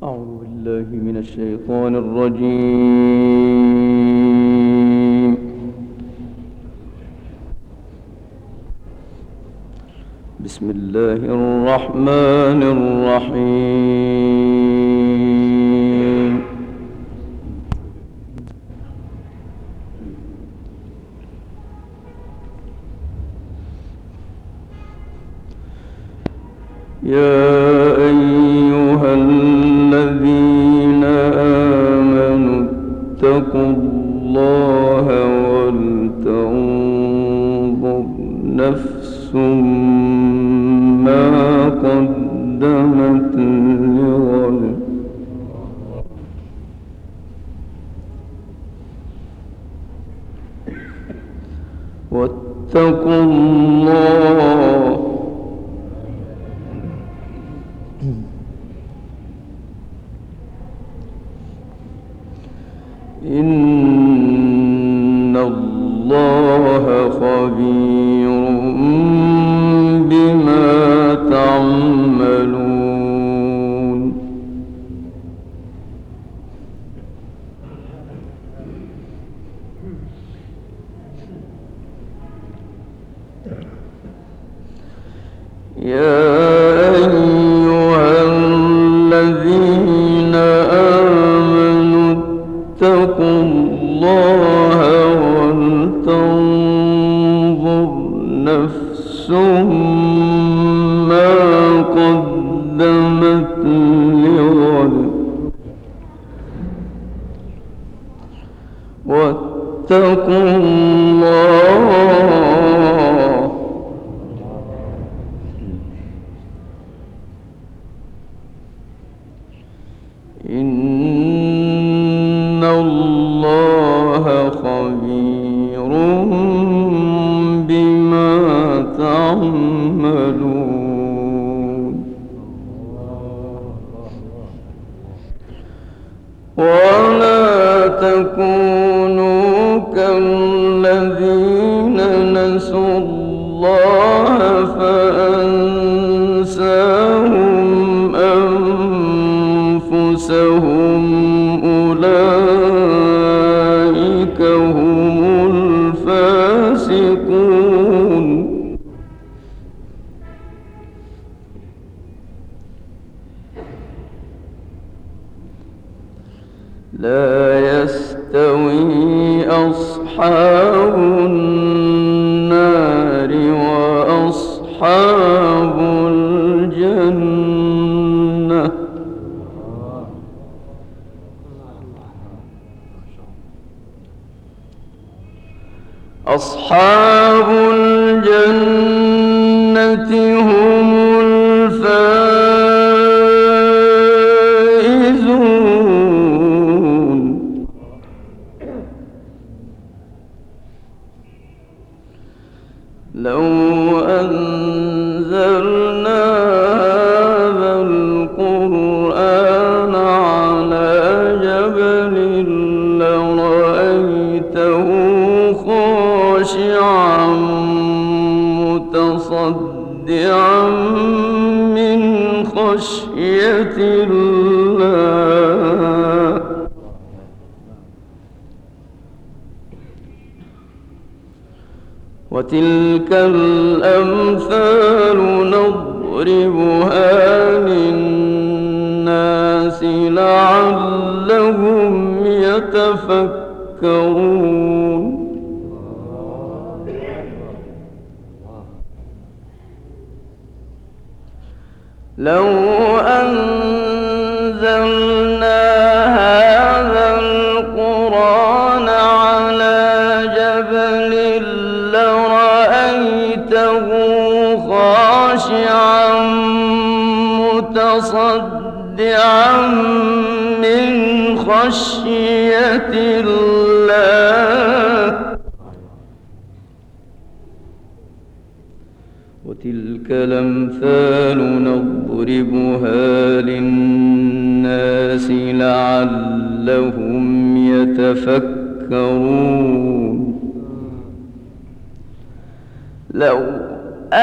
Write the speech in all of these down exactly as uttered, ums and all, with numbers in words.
أعوذ بالله من الشيطان الرجيم. بسم الله الرحمن الرحيم. يا أيها الذين آمنوا اتقوا الله ولتنظر نفس ما قدمت لغد واتقوا الله إن الله خبير بما تعملون. يا أيها الذين آمنوا اتقوا الله ولتنظر نفس ما قدمت لغد واتقوا الله إن الله خبير بما تعملون. ولا تكونوا كالذين نسوا الله فأنساهم أنفسهم أولئك هم الفاسقون. لا يستوي أصحاب النار وأصحاب الجنة أصحاب الجنة هم الفائزون. لو أنزلنا هذا القرآن على جبل لرأيته خاشعا متصدعا من خشية الله. وتلك الأمثال نضربها للناس لعلهم يتفكرون. لو أنزلنا هذا القرآن على جبل لرأيته خاشعا متصدعا من خشية الله. وتلك الأمثال نضربها للناس لعلهم يتفكرون. لو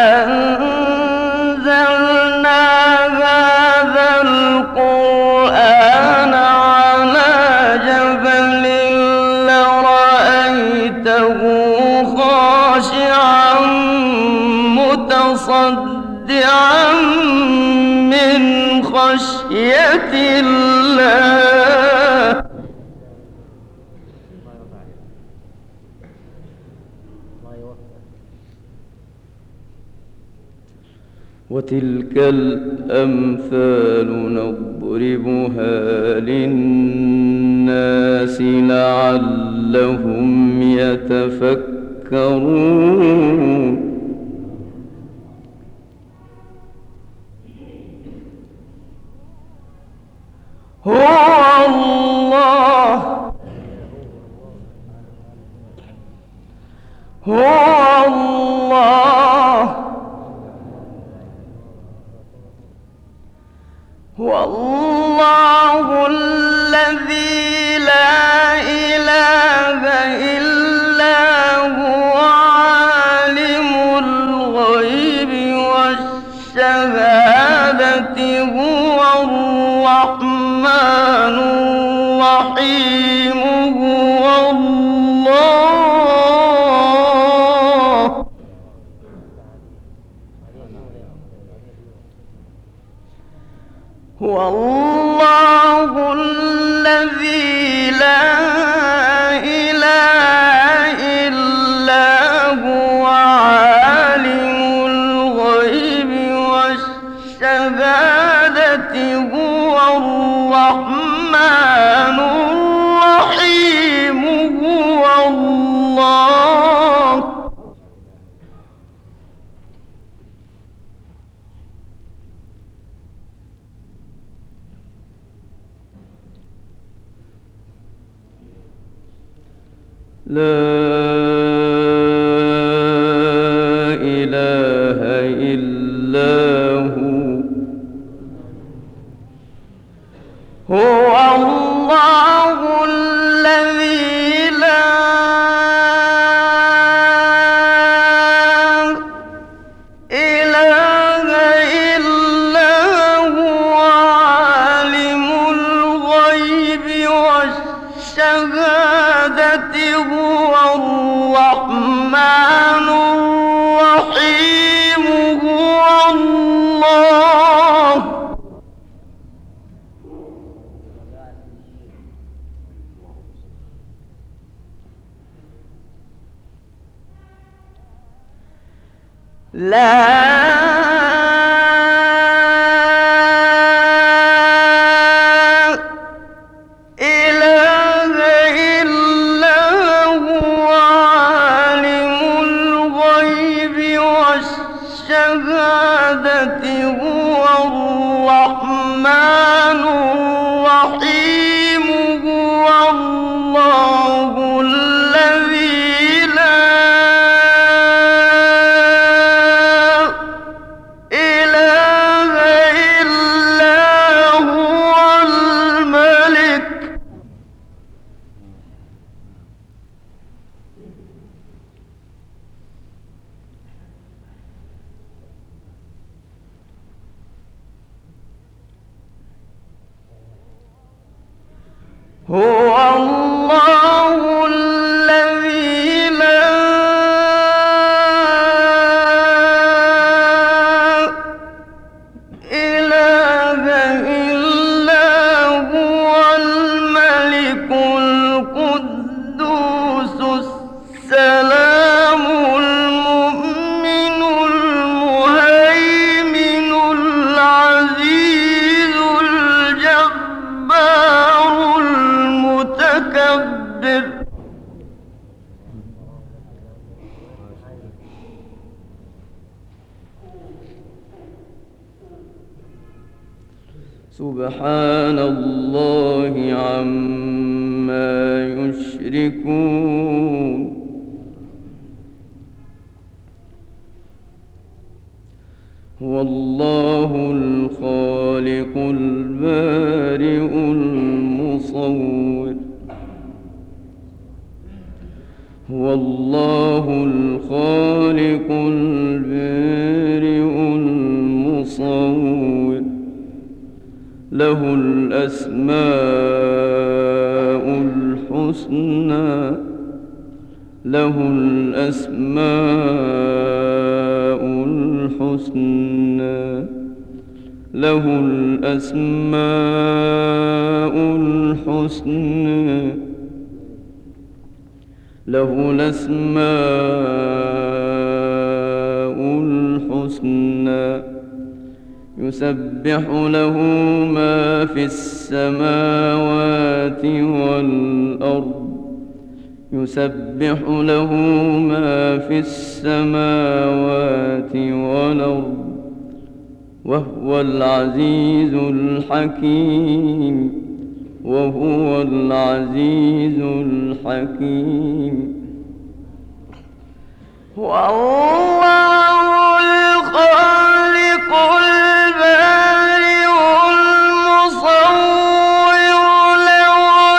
أنزلنا هذا القرآن خشية الله. وتلك الأمثال نضربها للناس لعلهم يتفكرون. هو الله هو الله هو الله الذي لا إله إلا هو عالم الغيب والشهادة هو الرحمن الرحيم هو الله هو الله الذي لا إله إلا هو عالم الغيب والشهادة هو الرحمن الرحيم هو الله لا إله إلا هو هو الله الذي لا إله إلا هو عالم الغيب والشهادة هو الرحمن الرحيم هو الله لا إله إلا هو عالم الغيب والشهادة هو الرحمن الرحيم هو الله الذي لا إله إلا هو الملك هو الله الذي لا إله إلا هو الملك القدوس السلام المؤمن المهيمن العزيز الجبار المتكبر سبحان الله عما يشركون هو الله الخالق البارئ المصور هو الله الخالق البارئ المصور له الأسماء الحسنى له الأسماء الحسنى له الأسماء الحسنى له الأسماء الحسنى يسبح له ما في السماوات والأرض يسبح له ما في السماوات والأرض وهو العزيز الحكيم وهو العزيز الحكيم. والله الخالق البارئ المصور له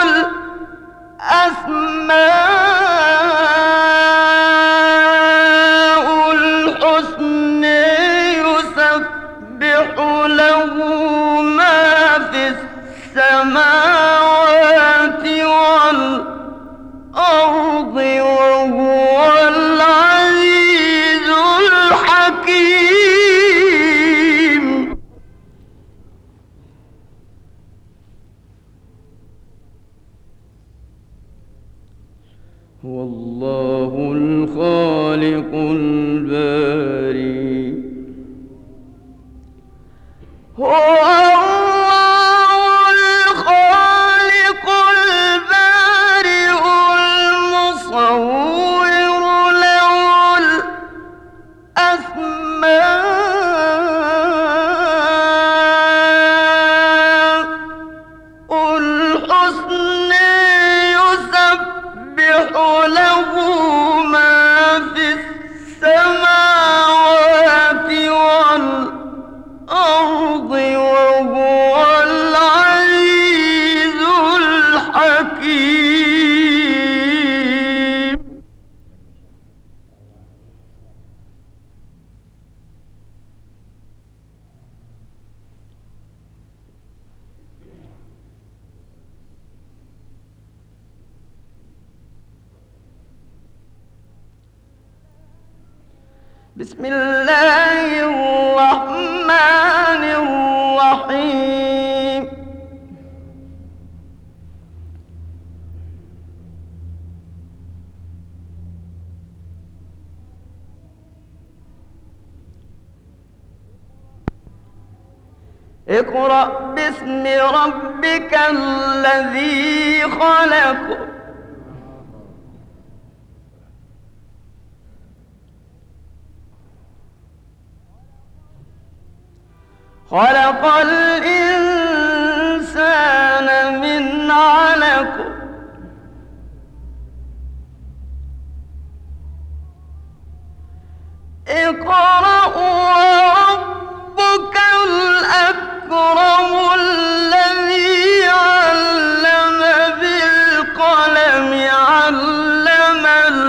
الأسماء الحسنى يسبح له ما في السماوات والأرض وهو العزيز الحكيم. هو الله الخالق البارئ هو الله الخالق البارئ المصور له الأسماء الحسنى يسبح له ما في السماوات والأرض وهو العزيز الحكيم. بسم الله الرحمن الرحيم. اقرأ باسم ربك الذي خلق خلق الإنسان من علق اقرأ وربك الأكرم الذي علم بالقلم علم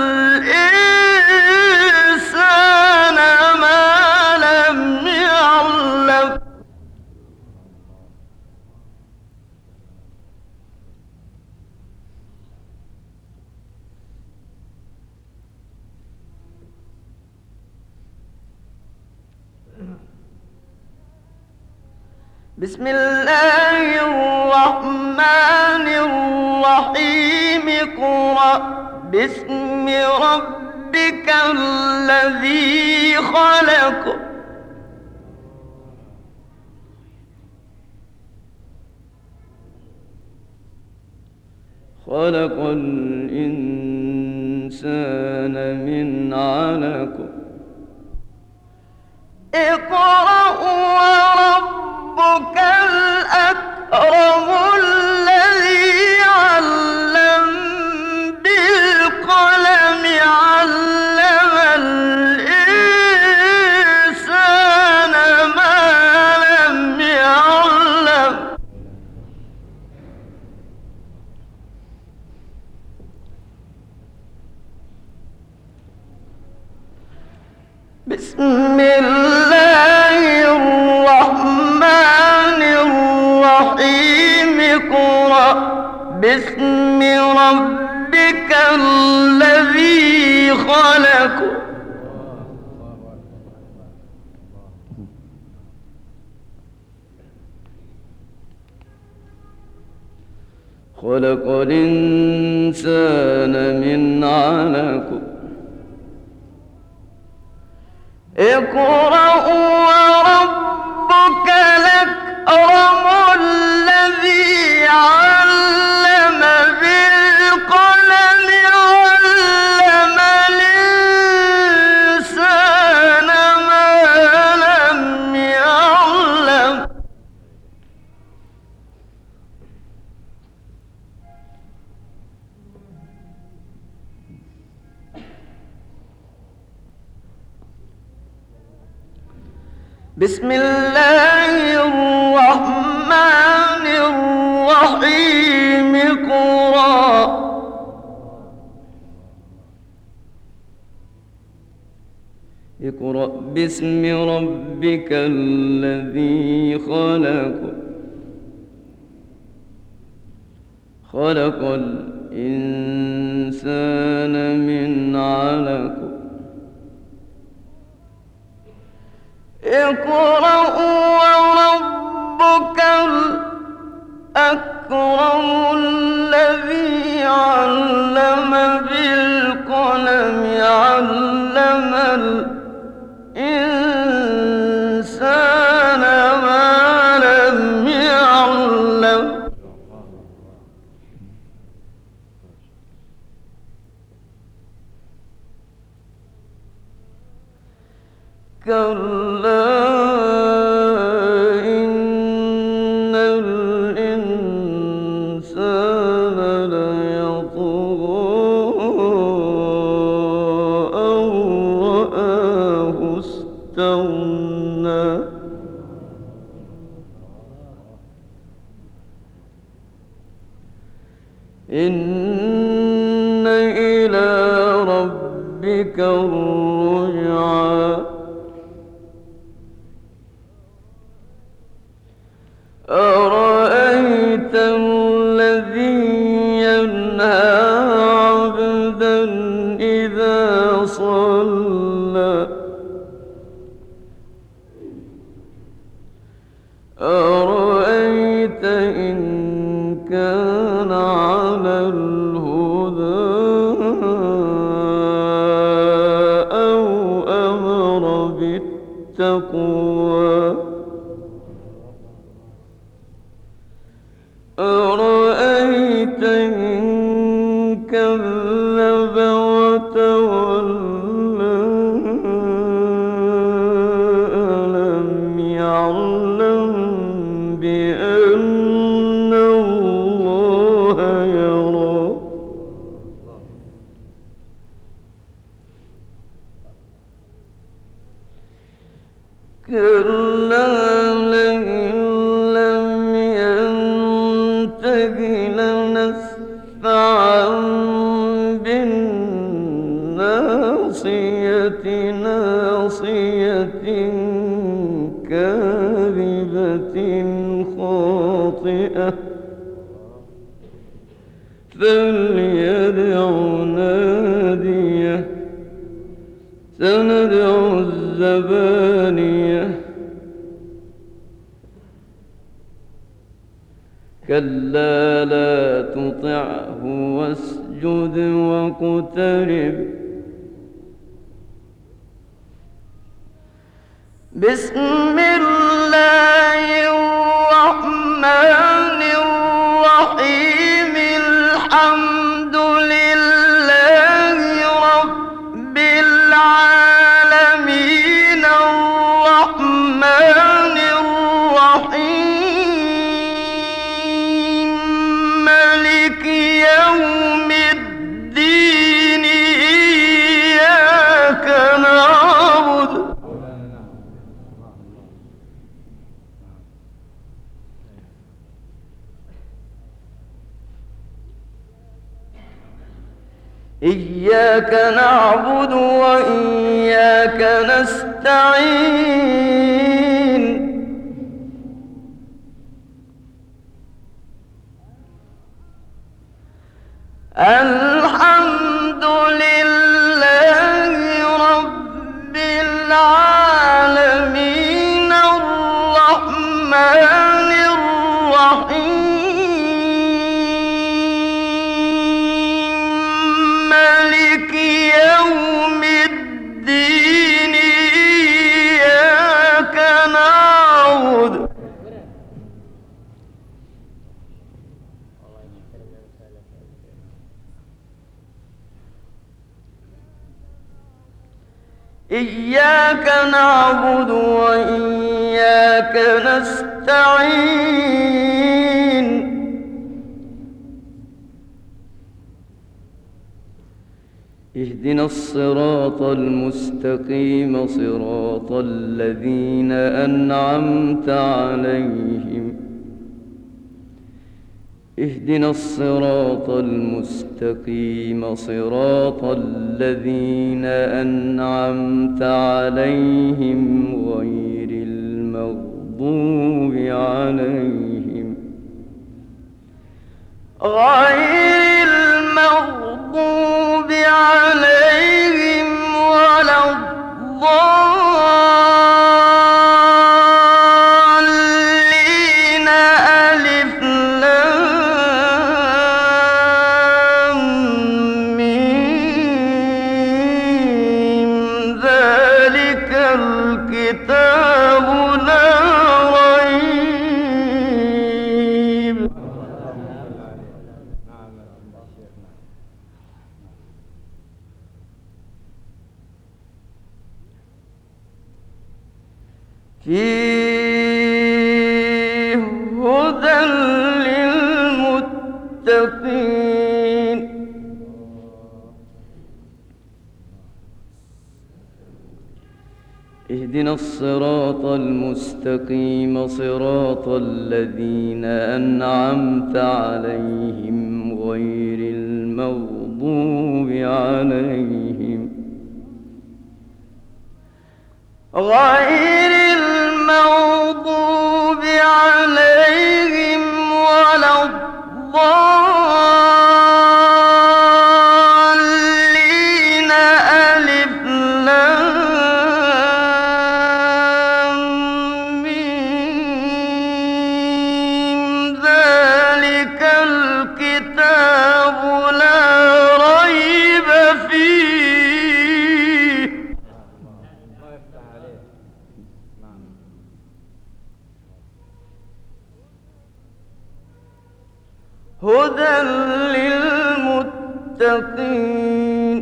الإنسان ما لم يعلم. بسم الله الرحمن الرحيم. اقرأ باسم ربك الذي خلق خلق الإنسان من علق اقرأ وربك الأكرم الذي علم بالقلم علم الإنسان ما لم يعلم. بسم الله الرحمن الرحيم. اقرأ باسم ربك الذي خلق خلق الإنسان من علق اقرأ وربك الأكرم الذي علم بالقلم علم الإنسان ما لم يعلم بسم الله الرحمن الرحيم اقرأ اقرأ باسم ربك الذي خلق خلق الإنسان من علق اقرأ وربك الأكرم الذي علم بالقلم علم الإنسان ما لم يعلم كلا إن الإنسان ليطغى أن رآه استغنى إن إلى ربك الرجعى أرأيت الذي ينهى عبدا إذا صلى أرأيت إن كان على الهدى أو أمر بالتقوى أرأيت إن كذب وتولى ألم يعلم بأن الله يرى كلا لنسفعا بالناصية ناصية كاذبة خاطئة فليدع ناديه سندع الزبانية كلا لا تطعه واسجد واقترب بسم الله الرحمن الرحيم الحمد لله رب العالمين الرحمن الرحيم مالك يوم الدين إياك نعبد إياك نعبد وإياك نستعين الحمد لله رب العالمين الرحمن الرحيم إياك نعبد وإياك نستعين اهدنا الصراط المستقيم صراط الذين أنعمت عليهم اهدنا الصراط المستقيم صراط الذين أنعمت عليهم غير المغضوب عليهم غير المغضوب عليهم ولا الضالين ألف لام ميم ذلك الكتاب لا ريب فيه هدى للمتقين اهدنا الصراط المستقيم صراط الذين أنعمت عليهم غير المغضوب عليهم غير المغضوب عليهم ولا الضالين ألف لام ميم ذلك الكتاب لا ريب فيه هدى للمتقين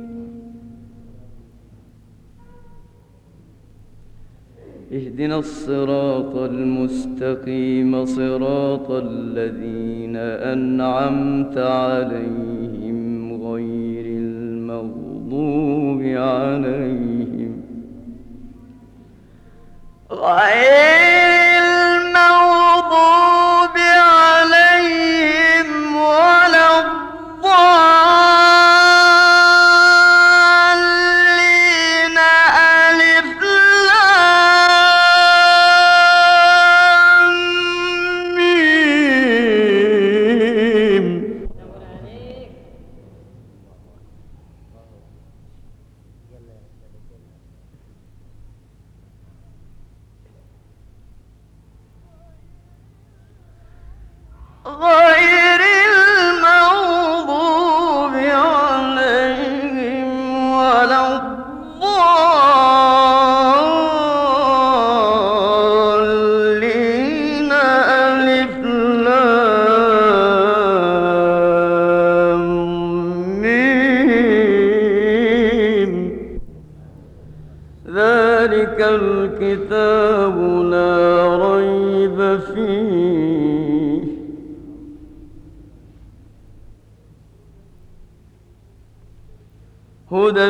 اهدنا الصراط المستقيم صراط الذين أنعمت عليهم غير المغضوب عليهم غير المغضوب عليهم ولا الضالين ألف لام ميم غير المغضوب عليهم ولا الضالين ألف لام ميم ذلك الكتاب لا ريب فيه هدى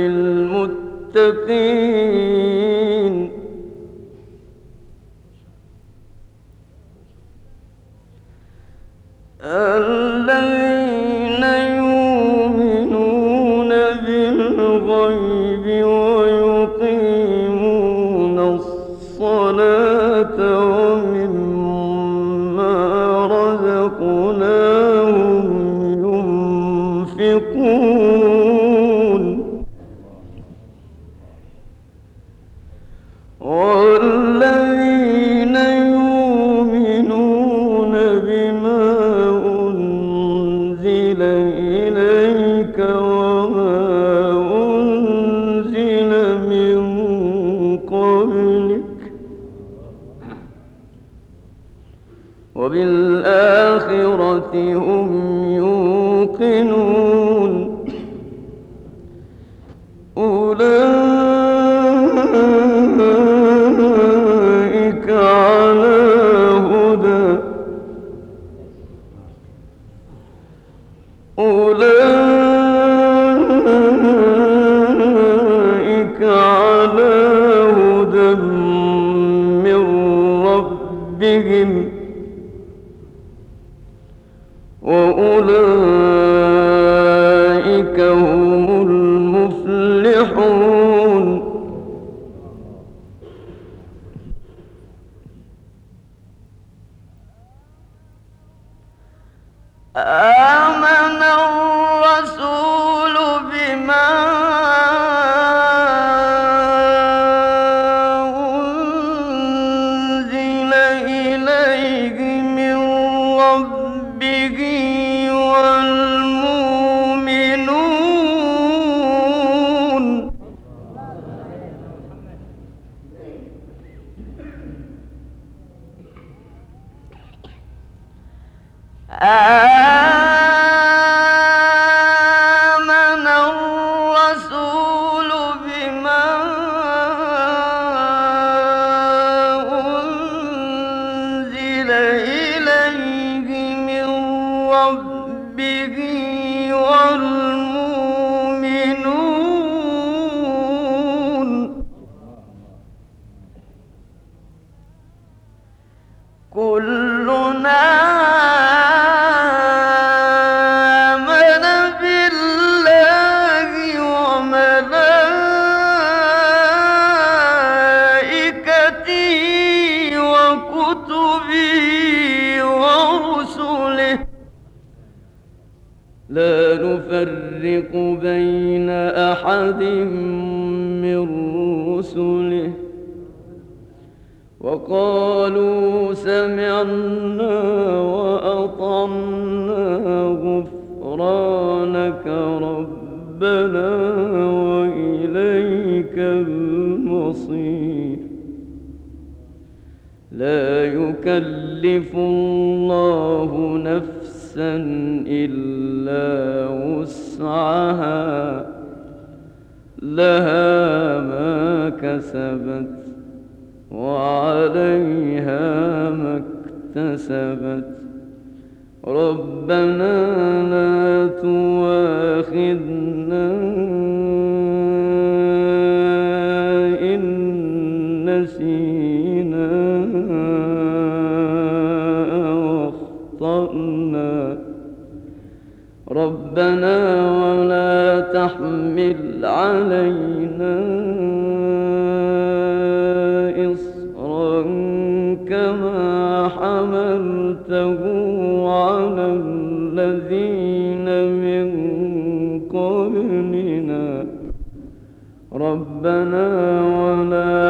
للمتقين الذين يؤمنون بالغيب ويقيمون الصلاة ومما رزقناهم ينفقون والذين يؤمنون بما أنزل إليك وما أنزل من قبلك وبالآخرة هم يوقنون أولئك بهم وأولئك هم المفلحون. آمن الرسول بما أنزل إليه من ربه والمؤمنون آمن الرسول بما أنزل إليه من ربه والمؤمنون كلنا لا نفرق بين أحد من رسله وقالوا سمعنا وأطعنا غفرانك ربنا وإليك المصير. لا يكلف الله نفسا إلا وسعها لها ما كسبت وعليها ما اكتسبت ربنا لا تؤاخذنا إن نسينا أو أخطأنا ربنا ولا تحمل علينا إصرا كما حملته على الذين من قبلنا ربنا ولا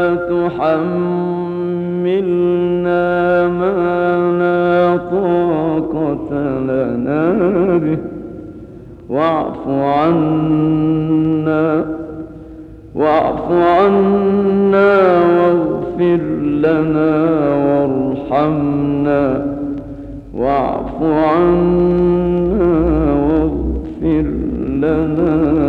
تحملنا ما لا طاقة لنا به واعف عنا واعف عنا واغفر لنا وارحمنا واعف عنا واغفر لنا